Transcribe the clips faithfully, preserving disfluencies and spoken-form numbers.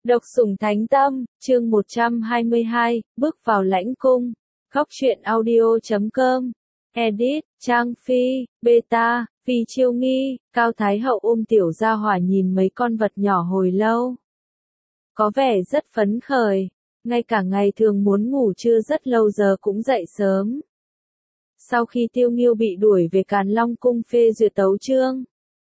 Độc Sủng Thánh Tâm, chương một trăm hai mươi hai, bước vào lãnh cung. Góc truyện audio chấm com. Edit, Trang Phi, Beta, Phi Chiêu Nghi, Cao Thái Hậu ôm tiểu gia hỏa nhìn mấy con vật nhỏ hồi lâu. Có vẻ rất phấn khởi, ngay cả ngày thường muốn ngủ trưa rất lâu giờ cũng dậy sớm. Sau khi Tiêu Nghiêu bị đuổi về Càn Long cung phê duyệt tấu chương,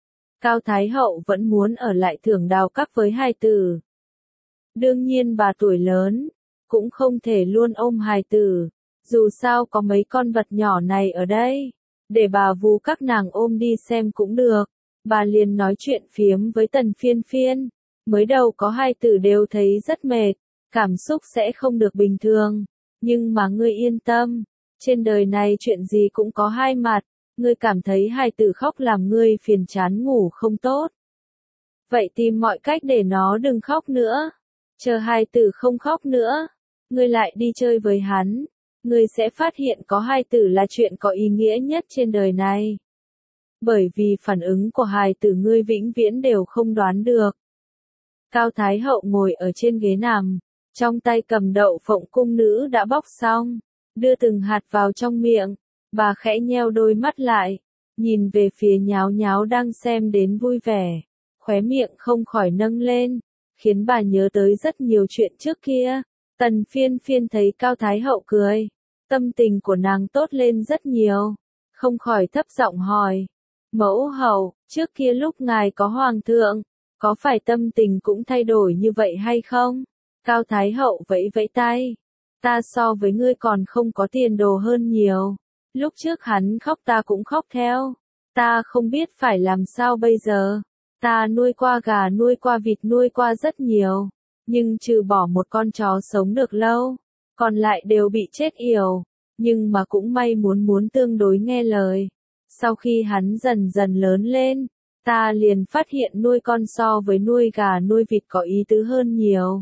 Cao Thái Hậu vẫn muốn ở lại thưởng đào các với hài tử. Đương nhiên bà tuổi lớn, cũng không thể luôn ôm hài tử, dù sao có mấy con vật nhỏ này ở đây, để bà vú các nàng ôm đi xem cũng được. Bà liền nói chuyện phiếm với Tần Phiên Phiên, mới đầu có hài tử đều thấy rất mệt, cảm xúc sẽ không được bình thường, nhưng mà ngươi yên tâm, trên đời này chuyện gì cũng có hai mặt, ngươi cảm thấy hài tử khóc làm ngươi phiền chán ngủ không tốt. Vậy tìm mọi cách để nó đừng khóc nữa. Chờ hài tử không khóc nữa, ngươi lại đi chơi với hắn, ngươi sẽ phát hiện có hài tử là chuyện có ý nghĩa nhất trên đời này. Bởi vì phản ứng của hài tử ngươi vĩnh viễn đều không đoán được. Cao Thái Hậu ngồi ở trên ghế nằm, trong tay cầm đậu phộng cung nữ đã bóc xong, đưa từng hạt vào trong miệng, bà khẽ nheo đôi mắt lại, nhìn về phía Nháo Nháo đang xem đến vui vẻ, khóe miệng không khỏi nâng lên, khiến bà nhớ tới rất nhiều chuyện trước kia. Tần Phiên Phiên thấy Cao Thái Hậu cười, tâm tình của nàng tốt lên rất nhiều, không khỏi thấp giọng hỏi, mẫu hậu, trước kia lúc ngài có hoàng thượng, có phải tâm tình cũng thay đổi như vậy hay không? Cao Thái Hậu vẫy vẫy tay, ta so với ngươi còn không có tiền đồ hơn nhiều, lúc trước hắn khóc ta cũng khóc theo, ta không biết phải làm sao bây giờ. Ta nuôi qua gà nuôi qua vịt nuôi qua rất nhiều, nhưng trừ bỏ một con chó sống được lâu, còn lại đều bị chết yểu, nhưng mà cũng may muốn muốn tương đối nghe lời. Sau khi hắn dần dần lớn lên, ta liền phát hiện nuôi con so với nuôi gà nuôi vịt có ý tứ hơn nhiều.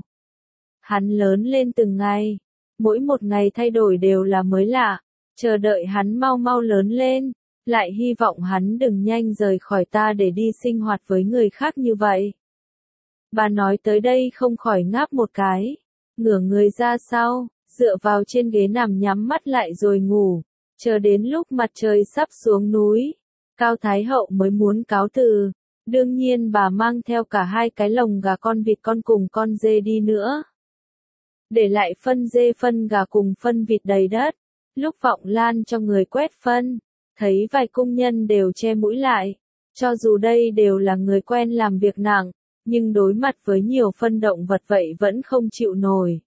Hắn lớn lên từng ngày, mỗi một ngày thay đổi đều là mới lạ, chờ đợi hắn mau mau lớn lên. Lại hy vọng hắn đừng nhanh rời khỏi ta để đi sinh hoạt với người khác như vậy. Bà nói tới đây không khỏi ngáp một cái, ngửa người ra sau, dựa vào trên ghế nằm nhắm mắt lại rồi ngủ, chờ đến lúc mặt trời sắp xuống núi, Cao Thái Hậu mới muốn cáo từ. Đương nhiên bà mang theo cả hai cái lồng gà con vịt con cùng con dê đi nữa. Để lại phân dê phân gà cùng phân vịt đầy đất, lúc Vọng Lan cho người quét phân. Thấy vài cung nhân đều che mũi lại, cho dù đây đều là người quen làm việc nặng, nhưng đối mặt với nhiều phân động vật vậy vẫn không chịu nổi.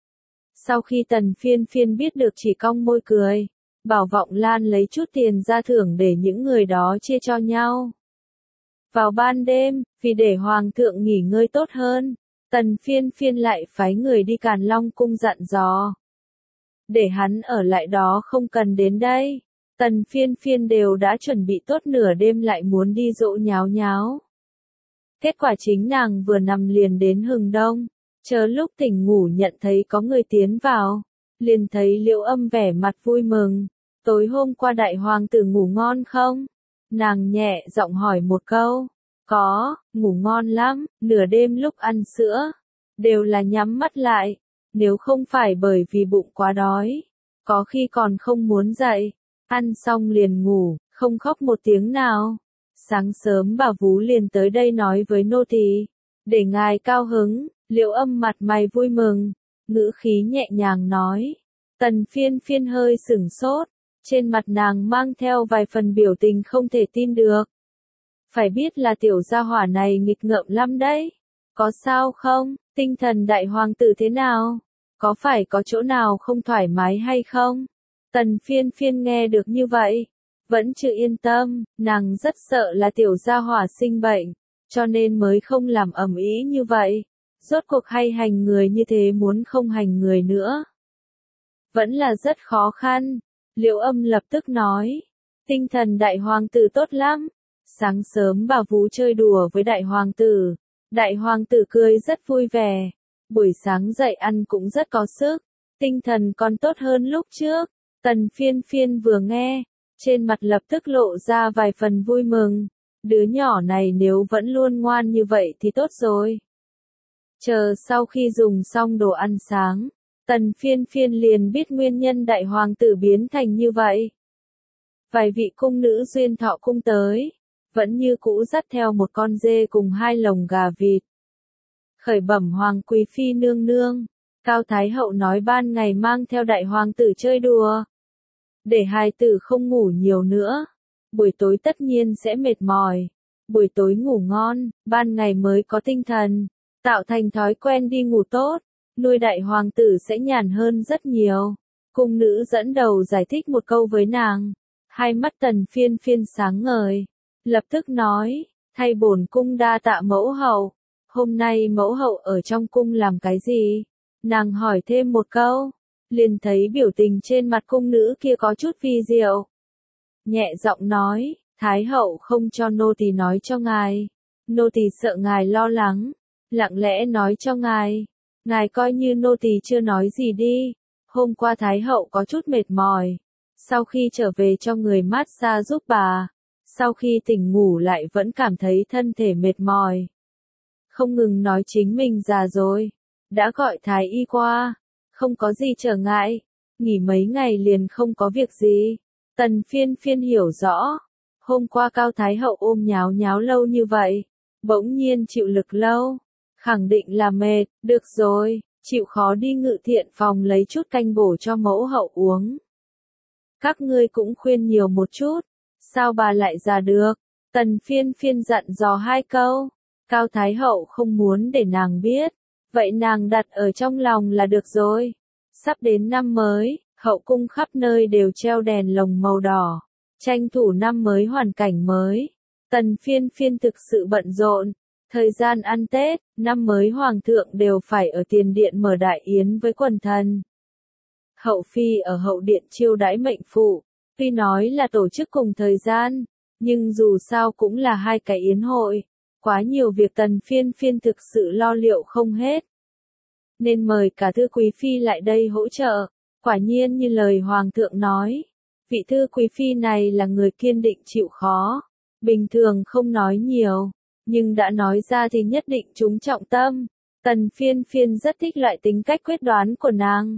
Sau khi Tần Phiên Phiên biết được chỉ cong môi cười, bảo Vọng Lan lấy chút tiền ra thưởng để những người đó chia cho nhau. Vào ban đêm, vì để Hoàng thượng nghỉ ngơi tốt hơn, Tần Phiên Phiên lại phái người đi Càn Long cung dặn dò. Để hắn ở lại đó không cần đến đây. Tần Phiên Phiên đều đã chuẩn bị tốt nửa đêm lại muốn đi dỗ Nháo Nháo. Kết quả chính nàng vừa nằm liền đến hừng đông, chờ lúc tỉnh ngủ nhận thấy có người tiến vào, liền thấy Liễu Âm vẻ mặt vui mừng, tối hôm qua đại hoàng tử ngủ ngon không? Nàng nhẹ giọng hỏi một câu, có, ngủ ngon lắm, nửa đêm lúc ăn sữa, đều là nhắm mắt lại, nếu không phải bởi vì bụng quá đói, có khi còn không muốn dậy. Ăn xong liền ngủ, không khóc một tiếng nào. Sáng sớm bà vú liền tới đây nói với nô tỳ, để ngài cao hứng. Liễu Âm mặt mày vui mừng, ngữ khí nhẹ nhàng nói. Tần Phiên Phiên hơi sửng sốt, trên mặt nàng mang theo vài phần biểu tình không thể tin được. Phải biết là tiểu gia hỏa này nghịch ngợm lắm đấy. Có sao không? Tinh thần đại hoàng tử thế nào? Có phải có chỗ nào không thoải mái hay không? Tần Phiên Phiên nghe được như vậy, vẫn chưa yên tâm, nàng rất sợ là tiểu gia hỏa sinh bệnh, cho nên mới không làm ầm ĩ như vậy. Rốt cuộc hay hành người như thế muốn không hành người nữa. Vẫn là rất khó khăn, Liễu Âm lập tức nói, tinh thần đại hoàng tử tốt lắm. Sáng sớm bà vú chơi đùa với đại hoàng tử, đại hoàng tử cười rất vui vẻ, buổi sáng dậy ăn cũng rất có sức, tinh thần còn tốt hơn lúc trước. Tần Phiên Phiên vừa nghe, trên mặt lập tức lộ ra vài phần vui mừng, đứa nhỏ này nếu vẫn luôn ngoan như vậy thì tốt rồi. Chờ sau khi dùng xong đồ ăn sáng, Tần Phiên Phiên liền biết nguyên nhân đại hoàng tử biến thành như vậy. Vài vị cung nữ duyên thọ cung tới, vẫn như cũ dắt theo một con dê cùng hai lồng gà vịt. Khởi bẩm hoàng quý phi nương nương, Cao Thái Hậu nói ban ngày mang theo đại hoàng tử chơi đùa. Để hài tử không ngủ nhiều nữa, buổi tối tất nhiên sẽ mệt mỏi. Buổi tối ngủ ngon, ban ngày mới có tinh thần, tạo thành thói quen đi ngủ tốt, nuôi đại hoàng tử sẽ nhàn hơn rất nhiều. Cung nữ dẫn đầu giải thích một câu với nàng, hai mắt Tần Phiên Phiên sáng ngời, lập tức nói, thay bổn cung đa tạ mẫu hậu, hôm nay mẫu hậu ở trong cung làm cái gì? Nàng hỏi thêm một câu, liền thấy biểu tình trên mặt cung nữ kia có chút vi diệu. Nhẹ giọng nói, Thái hậu không cho nô tỳ nói cho ngài, nô tỳ sợ ngài lo lắng, lặng lẽ nói cho ngài, ngài coi như nô tỳ chưa nói gì đi. Hôm qua Thái hậu có chút mệt mỏi, sau khi trở về cho người mát xa giúp bà, sau khi tỉnh ngủ lại vẫn cảm thấy thân thể mệt mỏi. Không ngừng nói chính mình già rồi, đã gọi thái y qua, không có gì trở ngại, nghỉ mấy ngày liền không có việc gì. Tần Phiên Phiên hiểu rõ, hôm qua Cao Thái Hậu ôm nháo nháo lâu như vậy, bỗng nhiên chịu lực lâu, khẳng định là mệt, được rồi, chịu khó đi ngự thiện phòng lấy chút canh bổ cho mẫu hậu uống. Các ngươi cũng khuyên nhiều một chút, sao bà lại già được? Tần Phiên Phiên dặn dò hai câu, Cao Thái Hậu không muốn để nàng biết, vậy nàng đặt ở trong lòng là được rồi. Sắp đến năm mới, hậu cung khắp nơi đều treo đèn lồng màu đỏ, tranh thủ năm mới hoàn cảnh mới. Tần Phiên Phiên thực sự bận rộn, thời gian ăn Tết, năm mới hoàng thượng đều phải ở tiền điện mở đại yến với quần thần. Hậu phi ở hậu điện chiêu đãi mệnh phụ, tuy nói là tổ chức cùng thời gian, nhưng dù sao cũng là hai cái yến hội, quá nhiều việc Tần Phiên Phiên thực sự lo liệu không hết. Nên mời cả thư quý phi lại đây hỗ trợ, quả nhiên như lời hoàng thượng nói, vị thư quý phi này là người kiên định chịu khó, bình thường không nói nhiều, nhưng đã nói ra thì nhất định trúng trọng tâm. Tần Phiên Phiên rất thích loại tính cách quyết đoán của nàng.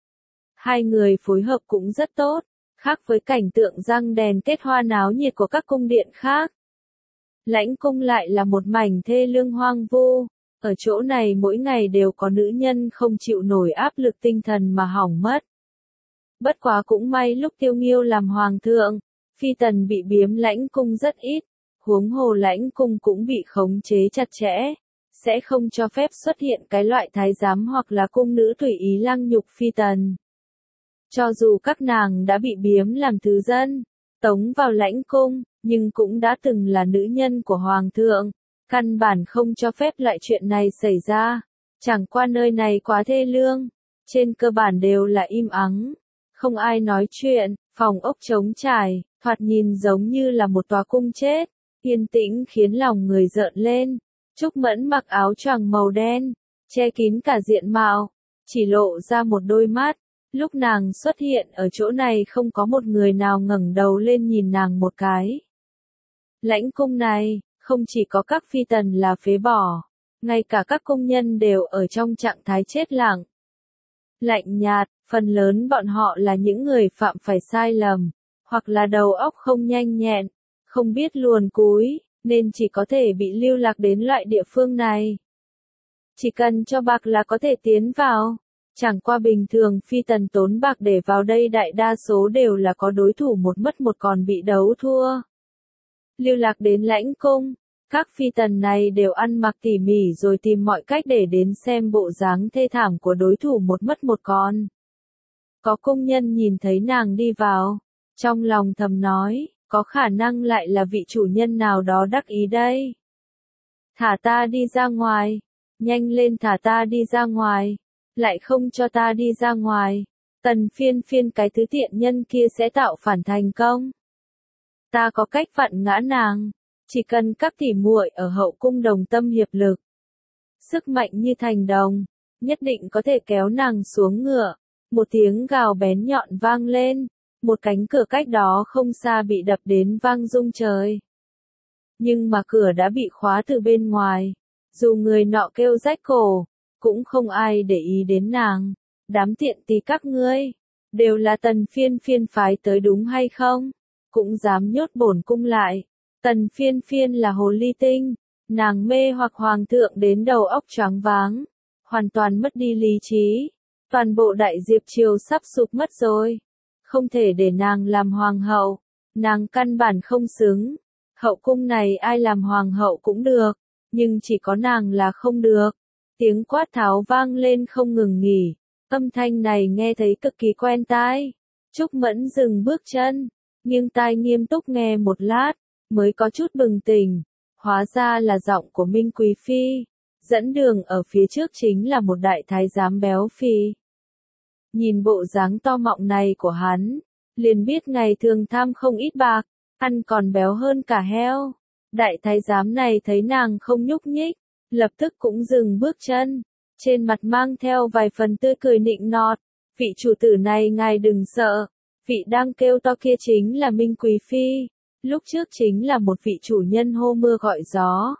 Hai người phối hợp cũng rất tốt, khác với cảnh tượng răng đèn kết hoa náo nhiệt của các cung điện khác. Lãnh cung lại là một mảnh thê lương hoang vu, ở chỗ này mỗi ngày đều có nữ nhân không chịu nổi áp lực tinh thần mà hỏng mất. Bất quá cũng may lúc Tiêu Nghiêu làm hoàng thượng, phi tần bị biếm lãnh cung rất ít, huống hồ lãnh cung cũng bị khống chế chặt chẽ, sẽ không cho phép xuất hiện cái loại thái giám hoặc là cung nữ tùy ý lăng nhục phi tần. Cho dù các nàng đã bị biếm làm thứ dân, tống vào lãnh cung, nhưng cũng đã từng là nữ nhân của hoàng thượng, căn bản không cho phép lại chuyện này xảy ra. Chẳng qua nơi này quá thê lương, trên cơ bản đều là im ắng, không ai nói chuyện, phòng ốc trống trải, thoạt nhìn giống như là một tòa cung chết, yên tĩnh khiến lòng người rợn lên. Trúc Mẫn mặc áo choàng màu đen, che kín cả diện mạo, chỉ lộ ra một đôi mắt. Lúc nàng xuất hiện ở chỗ này không có một người nào ngẩng đầu lên nhìn nàng một cái. Lãnh cung này, không chỉ có các phi tần là phế bỏ, ngay cả các công nhân đều ở trong trạng thái chết lặng. Lạnh nhạt, phần lớn bọn họ là những người phạm phải sai lầm, hoặc là đầu óc không nhanh nhẹn, không biết luồn cúi, nên chỉ có thể bị lưu lạc đến loại địa phương này. Chỉ cần cho bạc là có thể tiến vào. Chẳng qua bình thường phi tần tốn bạc để vào đây đại đa số đều là có đối thủ một mất một còn bị đấu thua. Lưu lạc đến lãnh cung, các phi tần này đều ăn mặc tỉ mỉ rồi tìm mọi cách để đến xem bộ dáng thê thảm của đối thủ một mất một còn. Có công nhân nhìn thấy nàng đi vào, trong lòng thầm nói, có khả năng lại là vị chủ nhân nào đó đắc ý đây. Thả ta đi ra ngoài, nhanh lên thả ta đi ra ngoài. Lại không cho ta đi ra ngoài, Tần Phiên Phiên cái thứ tiện nhân kia sẽ tạo phản thành công. Ta có cách vặn ngã nàng, chỉ cần các tỷ muội ở hậu cung đồng tâm hiệp lực. Sức mạnh như thành đồng, nhất định có thể kéo nàng xuống ngựa. Một tiếng gào bén nhọn vang lên, một cánh cửa cách đó không xa bị đập đến vang rung trời. Nhưng mà cửa đã bị khóa từ bên ngoài, dù người nọ kêu rách cổ, cũng không ai để ý đến nàng. Đám tiện tì các ngươi, đều là Tần Phiên Phiên phái tới đúng hay không? Cũng dám nhốt bổn cung lại. Tần Phiên Phiên là hồ ly tinh, nàng mê hoặc hoàng thượng đến đầu óc choáng váng, hoàn toàn mất đi lý trí. Toàn bộ đại Diệp triều sắp sụp mất rồi. Không thể để nàng làm hoàng hậu, nàng căn bản không xứng. Hậu cung này ai làm hoàng hậu cũng được, nhưng chỉ có nàng là không được. Tiếng quát tháo vang lên không ngừng nghỉ, âm thanh này nghe thấy cực kỳ quen tai. Trúc Mẫn dừng bước chân, nghiêng tai nghiêm túc nghe một lát, mới có chút bừng tỉnh. Hóa ra là giọng của Minh Quý Phi, dẫn đường ở phía trước chính là một đại thái giám béo phì. Nhìn bộ dáng to mọng này của hắn, liền biết ngày thường tham không ít bạc, ăn còn béo hơn cả heo. Đại thái giám này thấy nàng không nhúc nhích, lập tức cũng dừng bước chân, trên mặt mang theo vài phần tươi cười nịnh nọt. Vị chủ tử này ngài đừng sợ, vị đang kêu to kia chính là Minh Quý Phi, lúc trước chính là một vị chủ nhân hô mưa gọi gió.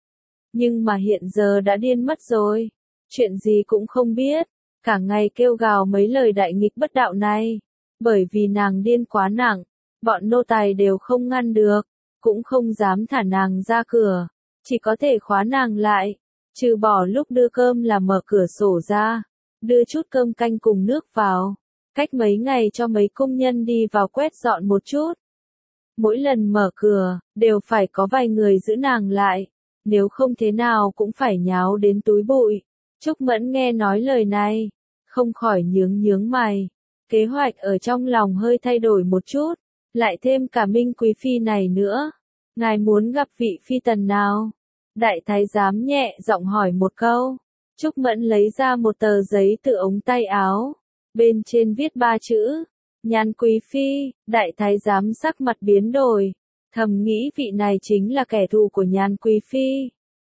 Nhưng mà hiện giờ đã điên mất rồi, chuyện gì cũng không biết, cả ngày kêu gào mấy lời đại nghịch bất đạo này. Bởi vì nàng điên quá nặng, bọn nô tài đều không ngăn được, cũng không dám thả nàng ra cửa, chỉ có thể khóa nàng lại, trừ bỏ lúc đưa cơm là mở cửa sổ ra, đưa chút cơm canh cùng nước vào, cách mấy ngày cho mấy công nhân đi vào quét dọn một chút. Mỗi lần mở cửa, đều phải có vài người giữ nàng lại, nếu không thế nào cũng phải nháo đến túi bụi. Trúc Mẫn nghe nói lời này, không khỏi nhướng nhướng mày, kế hoạch ở trong lòng hơi thay đổi một chút, lại thêm cả Minh Quý Phi này nữa. Ngài muốn gặp vị phi tần nào? Đại thái giám nhẹ giọng hỏi một câu. Trúc Mẫn lấy ra một tờ giấy từ ống tay áo, bên trên viết ba chữ, Nhan Quý Phi. Đại thái giám sắc mặt biến đổi, thầm nghĩ vị này chính là kẻ thù của Nhan Quý Phi.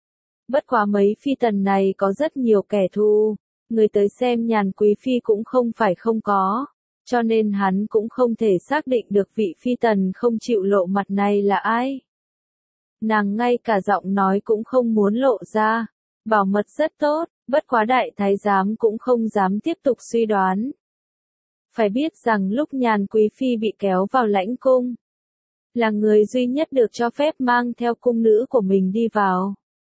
Bất quá mấy phi tần này có rất nhiều kẻ thù, người tới xem Nhan Quý Phi cũng không phải không có, cho nên hắn cũng không thể xác định được vị phi tần không chịu lộ mặt này là ai. Nàng ngay cả giọng nói cũng không muốn lộ ra, bảo mật rất tốt, bất quá đại thái giám cũng không dám tiếp tục suy đoán. Phải biết rằng lúc Nhan Quý Phi bị kéo vào lãnh cung, là người duy nhất được cho phép mang theo cung nữ của mình đi vào.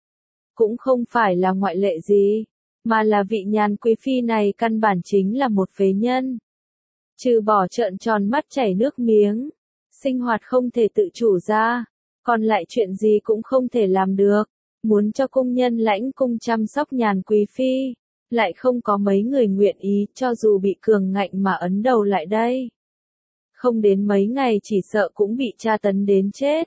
Cũng không phải là ngoại lệ gì, mà là vị Nhan Quý Phi này căn bản chính là một phế nhân. Trừ bỏ trợn tròn mắt chảy nước miếng, sinh hoạt không thể tự chủ ra, còn lại chuyện gì cũng không thể làm được. Muốn cho công nhân lãnh cung chăm sóc Nhan Quý Phi, lại không có mấy người nguyện ý, cho dù bị cường ngạnh mà ấn đầu lại đây. Không đến mấy ngày chỉ sợ cũng bị tra tấn đến chết.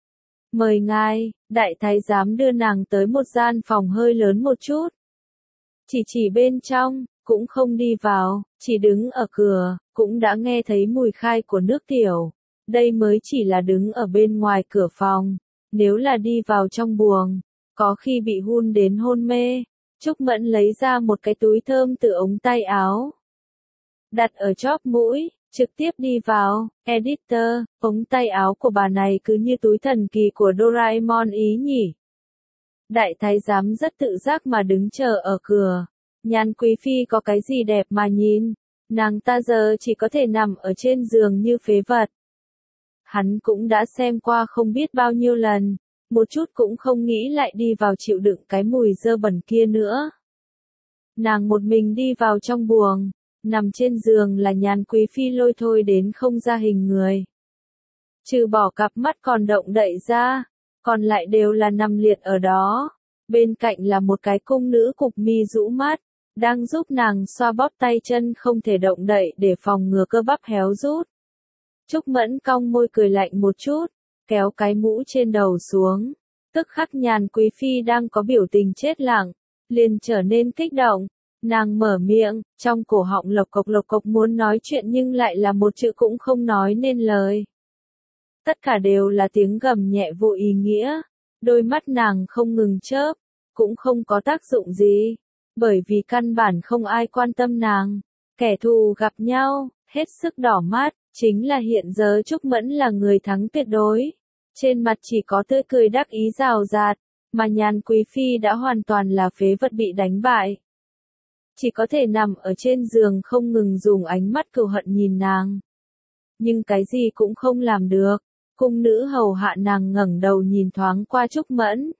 Mời ngài, đại thái giám đưa nàng tới một gian phòng hơi lớn một chút. Chỉ chỉ bên trong, cũng không đi vào, chỉ đứng ở cửa, cũng đã nghe thấy mùi khai của nước tiểu. Đây mới chỉ là đứng ở bên ngoài cửa phòng, nếu là đi vào trong buồng, có khi bị hun đến hôn mê. Trúc Mẫn lấy ra một cái túi thơm từ ống tay áo, đặt ở chóp mũi, trực tiếp đi vào. Editor, ống tay áo của bà này cứ như túi thần kỳ của Doraemon ý nhỉ. Đại thái giám rất tự giác mà đứng chờ ở cửa. Nhan Quý Phi có cái gì đẹp mà nhìn, nàng ta giờ chỉ có thể nằm ở trên giường như phế vật. Hắn cũng đã xem qua không biết bao nhiêu lần, một chút cũng không nghĩ lại đi vào chịu đựng cái mùi dơ bẩn kia nữa. Nàng một mình đi vào trong buồng, nằm trên giường là Nhan Quý Phi lôi thôi đến không ra hình người. Trừ bỏ cặp mắt còn động đậy ra, còn lại đều là nằm liệt ở đó. Bên cạnh là một cái cung nữ cụp mi rũ mắt, đang giúp nàng xoa bóp tay chân không thể động đậy để phòng ngừa cơ bắp héo rút. Trúc Mẫn cong môi cười lạnh một chút, kéo cái mũ trên đầu xuống. Tức khắc Nhan Quý Phi đang có biểu tình chết lặng, liền trở nên kích động. Nàng mở miệng, trong cổ họng lộc cộc lộc cộc muốn nói chuyện nhưng lại là một chữ cũng không nói nên lời. Tất cả đều là tiếng gầm nhẹ vô ý nghĩa, đôi mắt nàng không ngừng chớp, cũng không có tác dụng gì, bởi vì căn bản không ai quan tâm nàng. Kẻ thù gặp nhau, hết sức đỏ mắt, chính là hiện giờ Trúc Mẫn là người thắng tuyệt đối. Trên mặt chỉ có tươi cười đắc ý rào rạt, mà Nhan Quý Phi đã hoàn toàn là phế vật bị đánh bại. Chỉ có thể nằm ở trên giường không ngừng dùng ánh mắt cừu hận nhìn nàng. Nhưng cái gì cũng không làm được, cung nữ hầu hạ nàng ngẩng đầu nhìn thoáng qua Trúc Mẫn.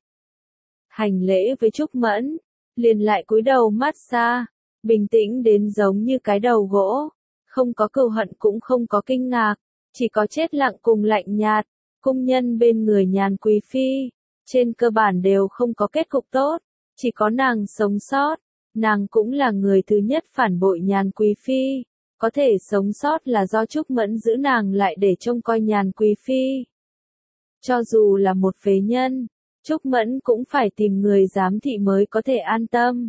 Hành lễ với Trúc Mẫn, liền lại cúi đầu mát xa, bình tĩnh đến giống như cái đầu gỗ, không có cừu hận cũng không có kinh ngạc, chỉ có chết lặng cùng lạnh nhạt. Cung nhân bên người Nhan Quý Phi, trên cơ bản đều không có kết cục tốt, chỉ có nàng sống sót, nàng cũng là người thứ nhất phản bội Nhan Quý Phi, có thể sống sót là do Trúc Mẫn giữ nàng lại để trông coi Nhan Quý Phi. Cho dù là một phế nhân, Trúc Mẫn cũng phải tìm người giám thị mới có thể an tâm.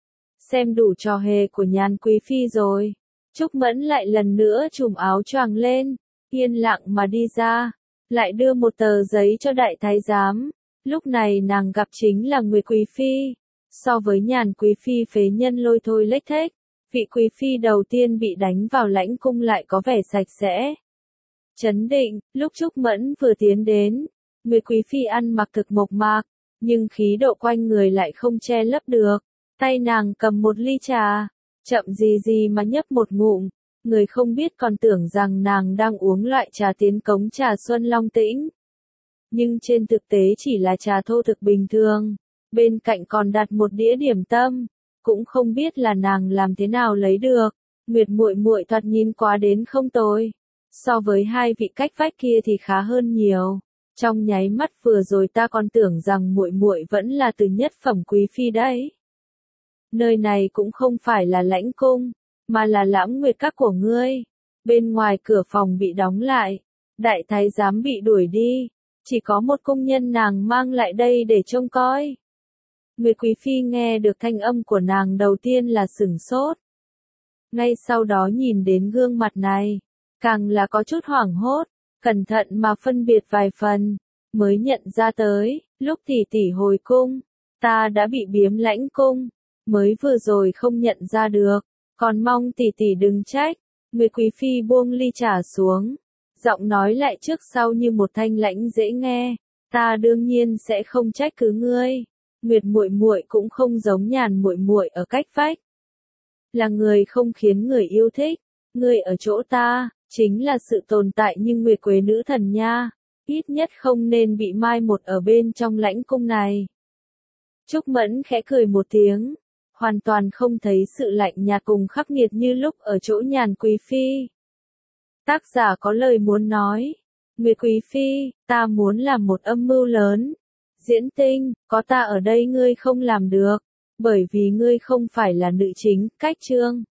Xem đủ trò hề của Nhan Quý Phi rồi, Trúc Mẫn lại lần nữa trùm áo choàng lên, yên lặng mà đi ra, lại đưa một tờ giấy cho đại thái giám. Lúc này nàng gặp chính là Nguyệt Quý Phi. So với Nhan Quý Phi phế nhân lôi thôi lếch thếch, vị Quý Phi đầu tiên bị đánh vào lãnh cung lại có vẻ sạch sẽ, trấn định. Lúc Trúc Mẫn vừa tiến đến, Nguyệt Quý Phi ăn mặc thực mộc mạc, nhưng khí độ quanh người lại không che lấp được. Tay nàng cầm một ly trà, chậm gì gì mà nhấp một ngụm, người không biết còn tưởng rằng nàng đang uống loại trà tiến cống trà Xuân Long Tĩnh. Nhưng trên thực tế chỉ là trà thô thực bình thường, bên cạnh còn đặt một đĩa điểm tâm, cũng không biết là nàng làm thế nào lấy được. Nguyệt muội muội thoạt nhìn quá đến không tồi, so với hai vị cách vách kia thì khá hơn nhiều. Trong nháy mắt vừa rồi ta còn tưởng rằng muội muội vẫn là từ nhất phẩm quý phi đấy. Nơi này cũng không phải là lãnh cung, mà là Lãm Nguyệt các của ngươi. Bên ngoài cửa phòng bị đóng lại, đại thái giám bị đuổi đi, chỉ có một công nhân nàng mang lại đây để trông coi. Nguyệt Quý Phi nghe được thanh âm của nàng đầu tiên là sửng sốt. Ngay sau đó nhìn đến gương mặt này, càng là có chút hoảng hốt, cẩn thận mà phân biệt vài phần, mới nhận ra tới, lúc tỷ tỷ hồi cung, ta đã bị biếm lãnh cung, mới vừa rồi không nhận ra được, còn mong tỷ tỷ đừng trách. Nguyệt Quý Phi buông ly trà xuống, giọng nói lại trước sau như một thanh lãnh dễ nghe, ta đương nhiên sẽ không trách cứ ngươi. Nguyệt muội muội cũng không giống Nhàn muội muội ở cách vách, là người không khiến người yêu thích, ngươi ở chỗ ta chính là sự tồn tại như Nguyệt Quế nữ thần nha, ít nhất không nên bị mai một ở bên trong lãnh cung này. Trúc Mẫn khẽ cười một tiếng, hoàn toàn không thấy sự lạnh nhạt cùng khắc nghiệt như lúc ở chỗ Nhàn Quý Phi. Tác giả có lời muốn nói, Nguyệt Quý Phi, ta muốn làm một âm mưu lớn. Diễn Tinh, có ta ở đây ngươi không làm được, bởi vì ngươi không phải là nữ chính. Cách chương